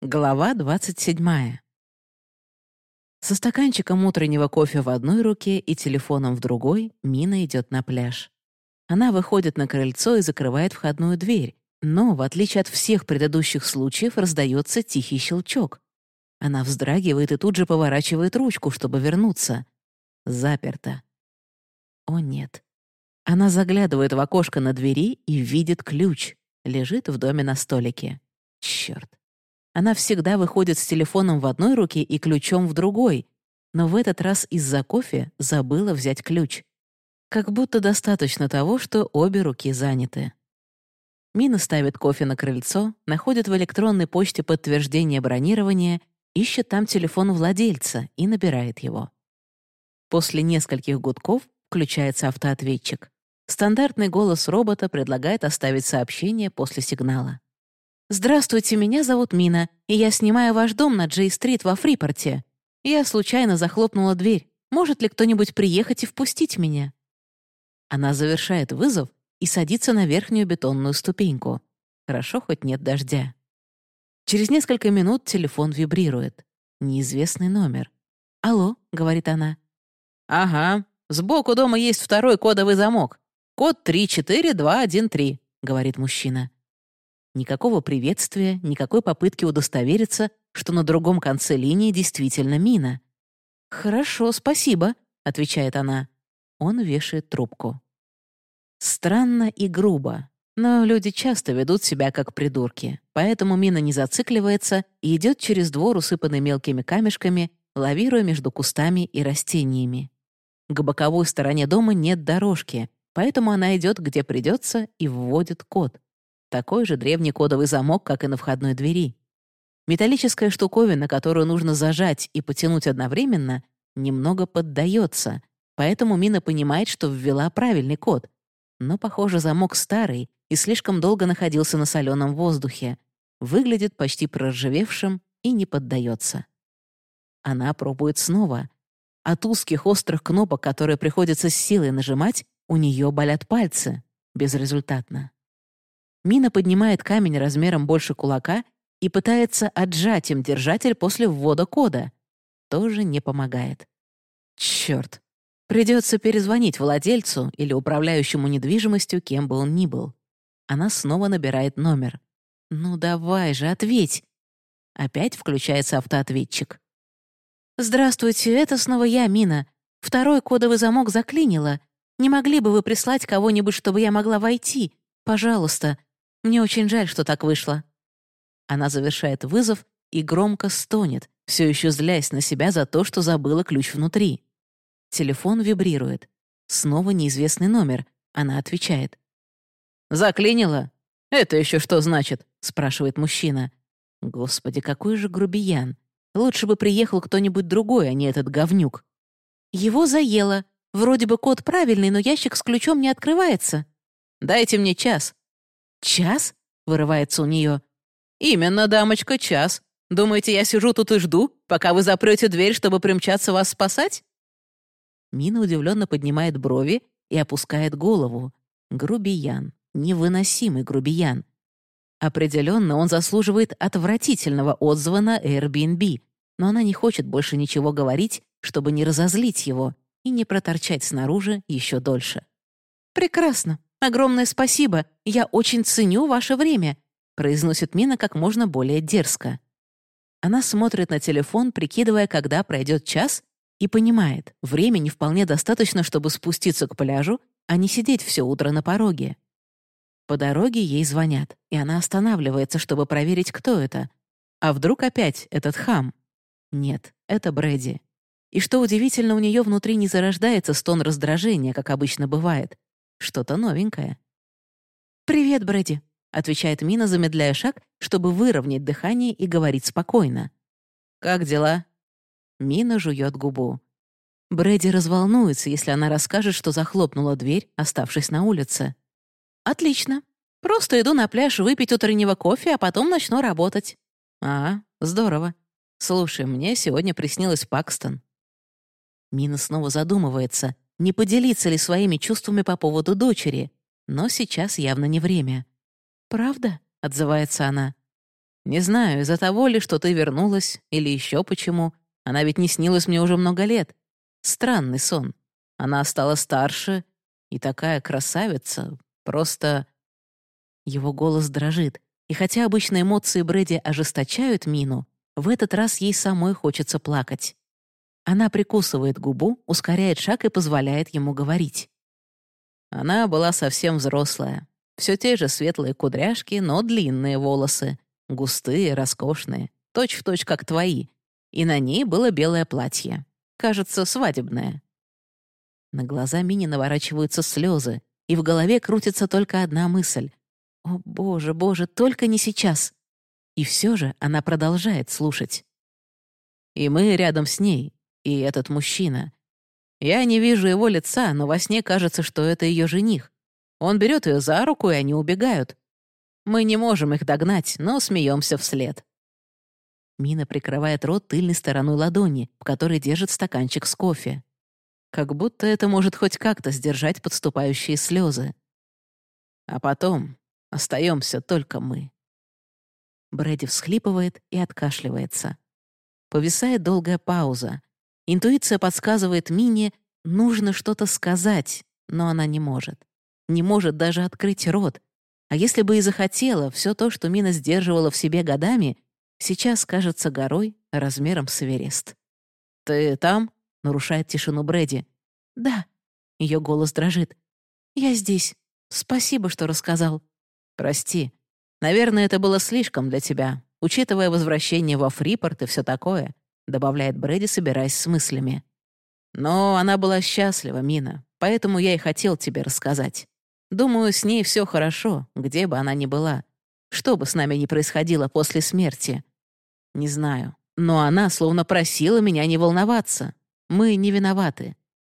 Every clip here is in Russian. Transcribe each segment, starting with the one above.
Глава 27. Со стаканчиком утреннего кофе в одной руке и телефоном в другой Мина идет на пляж. Она выходит на крыльцо и закрывает входную дверь, но, в отличие от всех предыдущих случаев, раздается тихий щелчок. Она вздрагивает и тут же поворачивает ручку, чтобы вернуться. Заперто. О нет. Она заглядывает в окошко на двери и видит ключ. Лежит в доме на столике. Чёрт. Она всегда выходит с телефоном в одной руке и ключом в другой, но в этот раз из-за кофе забыла взять ключ. Как будто достаточно того, что обе руки заняты. Мина ставит кофе на крыльцо, находит в электронной почте подтверждение бронирования, ищет там телефон владельца и набирает его. После нескольких гудков включается автоответчик. Стандартный голос робота предлагает оставить сообщение после сигнала. «Здравствуйте, меня зовут Мина, и я снимаю ваш дом на Джей-стрит во Фрипорте. Я случайно захлопнула дверь. Может ли кто-нибудь приехать и впустить меня?» Она завершает вызов и садится на верхнюю бетонную ступеньку. Хорошо, хоть нет дождя. Через несколько минут телефон вибрирует. Неизвестный номер. «Алло», — говорит она. «Ага, сбоку дома есть второй кодовый замок. Код 34213», — говорит мужчина. Никакого приветствия, никакой попытки удостовериться, что на другом конце линии действительно Мина. «Хорошо, спасибо», — отвечает она. Он вешает трубку. Странно и грубо, но люди часто ведут себя как придурки, поэтому Мина не зацикливается и идет через двор, усыпанный мелкими камешками, лавируя между кустами и растениями. К боковой стороне дома нет дорожки, поэтому она идет где придется и вводит код. Такой же древний кодовый замок, как и на входной двери. Металлическая штуковина, которую нужно зажать и потянуть одновременно, немного поддается, поэтому Мина понимает, что ввела правильный код. Но, похоже, замок старый и слишком долго находился на соленом воздухе. Выглядит почти проржавевшим и не поддается. Она пробует снова. От узких острых кнопок, которые приходится с силой нажимать, у нее болят пальцы. Безрезультатно. Мина поднимает камень размером больше кулака и пытается отжать им держатель после ввода кода. Тоже не помогает. Чёрт. Придется перезвонить владельцу или управляющему недвижимостью, кем бы он ни был. Она снова набирает номер. «Ну давай же, ответь!» Опять включается автоответчик. «Здравствуйте, это снова я, Мина. Второй кодовый замок заклинило. Не могли бы вы прислать кого-нибудь, чтобы я могла войти? Пожалуйста. Мне очень жаль, что так вышло». Она завершает вызов и громко стонет, все еще злясь на себя за то, что забыла ключ внутри. Телефон вибрирует. Снова неизвестный номер. Она отвечает. «Заклинило? Это еще что значит?» — спрашивает мужчина. Господи, какой же грубиян. Лучше бы приехал кто-нибудь другой, а не этот говнюк. «Его заело. Вроде бы код правильный, но ящик с ключом не открывается». «Дайте мне час». «Час?» — вырывается у нее. «Именно, дамочка, час. Думаете, я сижу тут и жду, пока вы запрете дверь, чтобы примчаться вас спасать?» Мина удивленно поднимает брови и опускает голову. Грубиян. Невыносимый грубиян. Определенно, он заслуживает отвратительного отзыва на Airbnb, но она не хочет больше ничего говорить, чтобы не разозлить его и не проторчать снаружи еще дольше. «Прекрасно. Огромное спасибо. Я очень ценю ваше время», — произносит Мина как можно более дерзко. Она смотрит на телефон, прикидывая, когда пройдет час, и понимает, времени вполне достаточно, чтобы спуститься к пляжу, а не сидеть все утро на пороге. По дороге ей звонят, и она останавливается, чтобы проверить, кто это. А вдруг опять этот хам? Нет, это Брэди. И что удивительно, у нее внутри не зарождается стон раздражения, как обычно бывает. Что-то новенькое. «Привет, Брэди», — отвечает Мина, замедляя шаг, чтобы выровнять дыхание и говорить спокойно. «Как дела?» Мина жует губу. Брэди разволнуется, если она расскажет, что захлопнула дверь, оставшись на улице. «Отлично. Просто иду на пляж выпить утреннего кофе, а потом начну работать». «А, здорово. Слушай, мне сегодня приснилась Пакстон». Мина снова задумывается, не поделиться ли своими чувствами по поводу дочери, но сейчас явно не время. «Правда?» — отзывается она. Не знаю, из-за того ли, что ты вернулась, или еще почему. Она ведь не снилась мне уже много лет. Странный сон. Она стала старше и такая красавица. Просто...» Его голос дрожит, и хотя обычно эмоции Брэди ожесточают Мину, в этот раз ей самой хочется плакать. Она прикусывает губу, ускоряет шаг и позволяет ему говорить. Она была совсем взрослая. Все те же светлые кудряшки, но длинные волосы. Густые, роскошные, точь-в-точь, как твои. И на ней было белое платье. Кажется, свадебное. На глаза Мине наворачиваются слезы, и в голове крутится только одна мысль. «О, боже, боже, только не сейчас!» И все же она продолжает слушать. И мы рядом с ней, и этот мужчина. Я не вижу его лица, но во сне кажется, что это ее жених. Он берет ее за руку, и они убегают. Мы не можем их догнать, но смеемся вслед. Мина прикрывает рот тыльной стороной ладони, в которой держит стаканчик с кофе. Как будто это может хоть как-то сдержать подступающие слезы. А потом остаемся только мы. Брэди всхлипывает и откашливается. Повисает долгая пауза. Интуиция подсказывает Мине, нужно что-то сказать, но она не может. Не может даже открыть рот. А если бы и захотела, все то, что Мина сдерживала в себе годами, сейчас кажется горой размером с Эверест. «Ты там?» — нарушает тишину Брэди. «Да». Ее голос дрожит. «Я здесь. Спасибо, что рассказал». «Прости. Наверное, это было слишком для тебя, учитывая возвращение во Фрипорт и все такое», — добавляет Брэди, собираясь с мыслями. «Но она была счастлива, Мина, поэтому я и хотел тебе рассказать. Думаю, с ней все хорошо, где бы она ни была. Что бы с нами ни происходило после смерти. Не знаю, но она словно просила меня не волноваться. Мы не виноваты».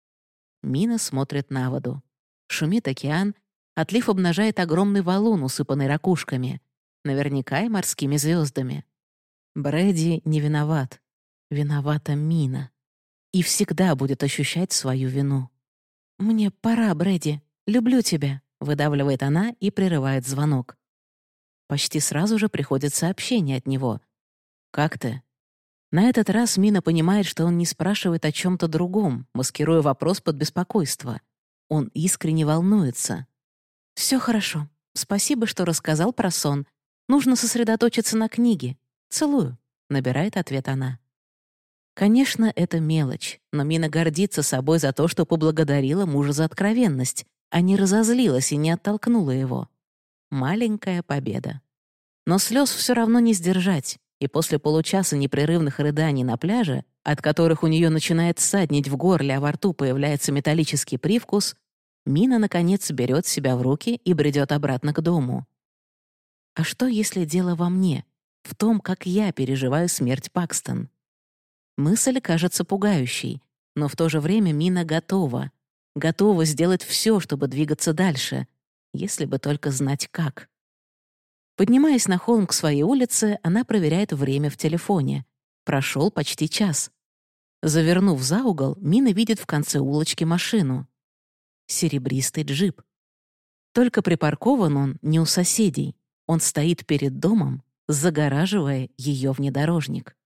Мина смотрит на воду. Шумит океан, отлив обнажает огромный валун, усыпанный ракушками. Наверняка и морскими звездами. Брэди не виноват. Виновата Мина. И всегда будет ощущать свою вину. «Мне пора, Брэди. Люблю тебя», — выдавливает она и прерывает звонок. Почти сразу же приходит сообщение от него. «Как ты?» На этот раз Мина понимает, что он не спрашивает о чем-то другом, маскируя вопрос под беспокойство. Он искренне волнуется. «Все хорошо. Спасибо, что рассказал про сон. Нужно сосредоточиться на книге. Целую», — набирает ответ она. Конечно, это мелочь, но Мина гордится собой за то, что поблагодарила мужа за откровенность, а не разозлилась и не оттолкнула его. Маленькая победа. Но слез все равно не сдержать, и после получаса непрерывных рыданий на пляже, от которых у нее начинает ссаднить в горле, а во рту появляется металлический привкус, Мина, наконец, берет себя в руки и бредет обратно к дому. А что, если дело во мне, в том, как я переживаю смерть Пакстон? Мысль кажется пугающей, но в то же время Мина готова. Готова сделать все, чтобы двигаться дальше, если бы только знать как. Поднимаясь на холм к своей улице, она проверяет время в телефоне. Прошел почти час. Завернув за угол, Мина видит в конце улочки машину. Серебристый джип. Только припаркован он не у соседей. Он стоит перед домом, загораживая ее внедорожник.